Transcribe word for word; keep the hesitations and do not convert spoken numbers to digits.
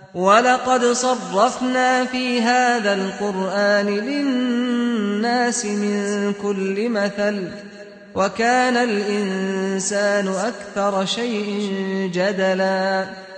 وَلَقَدْ صَرَّفْنَا فِي هَذَا الْقُرْآنِ لِلنَّاسِ مِنْ كُلِّ مَثَلٍ وَكَانَ الْإِنسَانُ أَكْثَرَ شَيْءٍ جَدَلًا